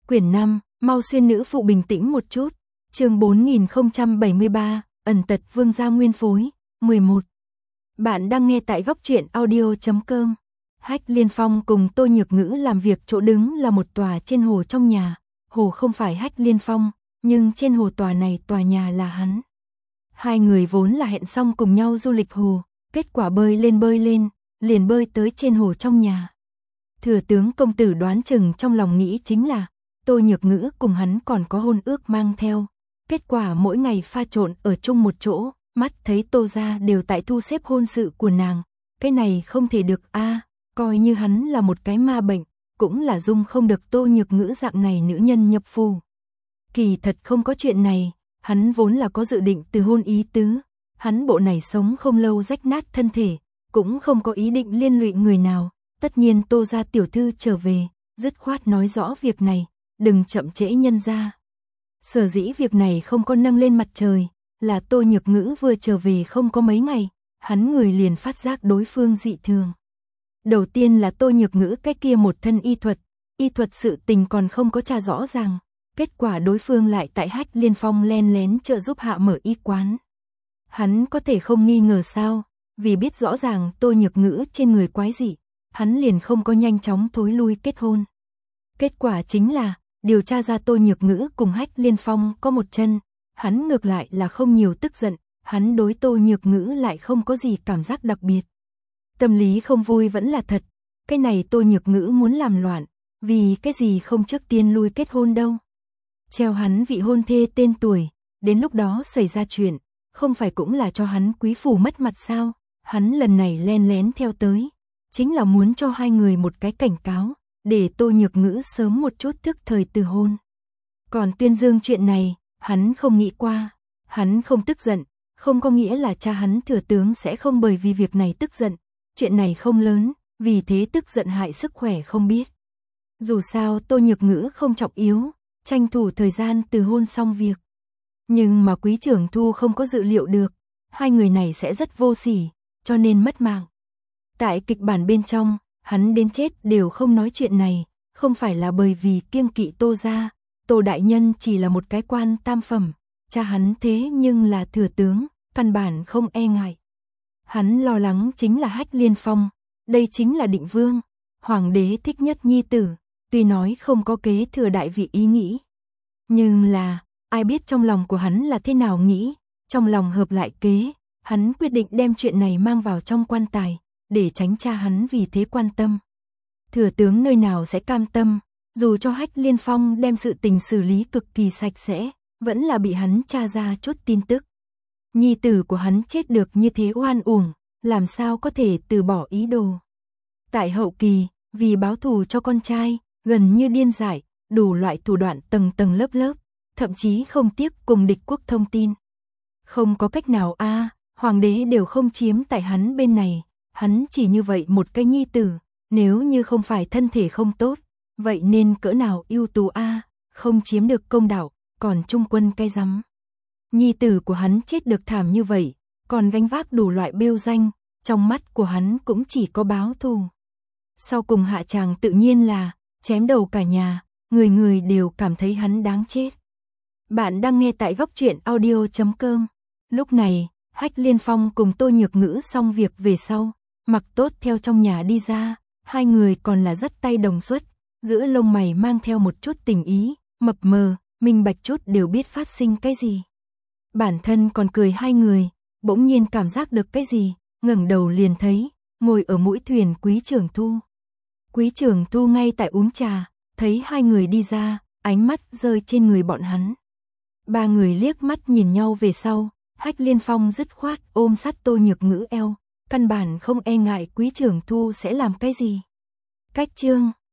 Quyển 5, mau xuyên nữ phụ bình tĩnh một chút. Chương 4073, ẩn tật vương gia nguyên phối, 11. Bạn đang nghe tại góc truyện audio.com. Hách Liên Phong cùng Tô Nhược Ngữ làm việc chỗ đứng là một tòa trên hồ trong nhà. Hồ không phải Hách Liên Phong, nhưng trên hồ tòa này tòa nhà là hắn. Hai người vốn là hẹn xong cùng nhau du lịch hồ, kết quả bơi lên, liền bơi tới trên hồ trong nhà. Thừa tướng công tử đoán chừng trong lòng nghĩ chính là Tô Nhược Ngữ cùng hắn còn có hôn ước mang theo. Kết quả mỗi ngày pha trộn ở chung một chỗ, mắt thấy Tô gia đều tại thu xếp hôn sự của nàng. Cái này không thể được a, coi như hắn là một cái ma bệnh, cũng là dung không được Tô Nhược Ngữ dạng này nữ nhân nhập phu. Kỳ thật không có chuyện này, hắn vốn là có dự định từ hôn ý tứ. Hắn bộ này sống không lâu rách nát thân thể, cũng không có ý định liên lụy người nào. Tất nhiên Tô gia tiểu thư trở về, dứt khoát nói rõ việc này, đừng chậm trễ nhân gia. Sở dĩ việc này không có nâng lên mặt trời, là Tô Nhược Ngữ vừa trở về không có mấy ngày, hắn người liền phát giác đối phương dị thường. Đầu tiên là Tô Nhược Ngữ cái kia một thân y thuật sự tình còn không có tra rõ ràng, kết quả đối phương lại tại Hách Liên Phong len lén trợ giúp hạ mở y quán. Hắn có thể không nghi ngờ sao, vì biết rõ ràng Tô Nhược Ngữ trên người quái dị, hắn liền không có nhanh chóng thối lui kết hôn. Kết quả chính là, điều tra ra Tô Nhược Ngữ cùng Hách Liên Phong có một chân, hắn ngược lại là không nhiều tức giận, hắn đối Tô Nhược Ngữ lại không có gì cảm giác đặc biệt. Tâm lý không vui vẫn là thật, cái này Tô Nhược Ngữ muốn làm loạn, vì cái gì không trước tiên lui kết hôn đâu. Treo hắn vị hôn thê tên tuổi, đến lúc đó xảy ra chuyện, không phải cũng là cho hắn quý phủ mất mặt sao, hắn lần này len lén theo tới, chính là muốn cho hai người một cái cảnh cáo, để Tô Nhược Ngữ sớm một chút thức thời từ hôn. Còn tuyên dương chuyện này, hắn không nghĩ qua, hắn không tức giận, không có nghĩa là cha hắn thừa tướng sẽ không bởi vì việc này tức giận, chuyện này không lớn, vì thế tức giận hại sức khỏe không biết. Dù sao Tô Nhược Ngữ không trọng yếu, tranh thủ thời gian từ hôn xong việc. Nhưng mà Quý Trưởng Thu không có dự liệu được, hai người này sẽ rất vô sỉ, cho nên mất mạng. Tại kịch bản bên trong, hắn đến chết đều không nói chuyện này, không phải là bởi vì kiêng kỵ Tô gia, Tô đại nhân chỉ là một cái quan tam phẩm, cha hắn thế nhưng là thừa tướng, căn bản không e ngại. Hắn lo lắng chính là Hách Liên Phong, đây chính là định vương, hoàng đế thích nhất nhi tử, tuy nói không có kế thừa đại vị ý nghĩ. Nhưng là, ai biết trong lòng của hắn là thế nào nghĩ, trong lòng hợp lại kế, hắn quyết định đem chuyện này mang vào trong quan tài, để tránh cha hắn vì thế quan tâm. Thừa tướng nơi nào sẽ cam tâm, dù cho Hách Liên Phong đem sự tình xử lý cực kỳ sạch sẽ, vẫn là bị hắn tra ra chút tin tức. Nhi tử của hắn chết được như thế oan uổng, làm sao có thể từ bỏ ý đồ. Tại hậu kỳ, vì báo thù cho con trai, gần như điên dại, đủ loại thủ đoạn tầng tầng lớp lớp, thậm chí không tiếc cùng địch quốc thông tin. Không có cách nào a, hoàng đế đều không chiếm tại hắn bên này, hắn chỉ như vậy một cái nhi tử, nếu như không phải thân thể không tốt, vậy nên cỡ nào ưu tú a, không chiếm được công đạo, còn trung quân cái rắm. Nhi tử của hắn chết được thảm như vậy, còn gánh vác đủ loại bêu danh, trong mắt của hắn cũng chỉ có báo thù. Sau cùng hạ tràng tự nhiên là chém đầu cả nhà, người người đều cảm thấy hắn đáng chết. Bạn đang nghe tại góc truyện audio.com. Lúc này, Hách Liên Phong cùng Tô Nhược Ngữ xong việc về sau, mặc tốt theo trong nhà đi ra, hai người còn là rất tay đồng xuất, giữa lông mày mang theo một chút tình ý, mập mờ, minh bạch chút đều biết phát sinh cái gì. Bản thân còn cười hai người, bỗng nhiên cảm giác được cái gì, ngẩng đầu liền thấy, ngồi ở mũi thuyền Quý Trưởng Thu. Quý Trưởng Thu ngay tại uống trà, thấy hai người đi ra, ánh mắt rơi trên người bọn hắn. Ba người liếc mắt nhìn nhau về sau, Hách Liên Phong dứt khoát ôm sát Tô Nhược Ngữ eo, căn bản không e ngại Quý Trưởng Thu sẽ làm cái gì. Cách chương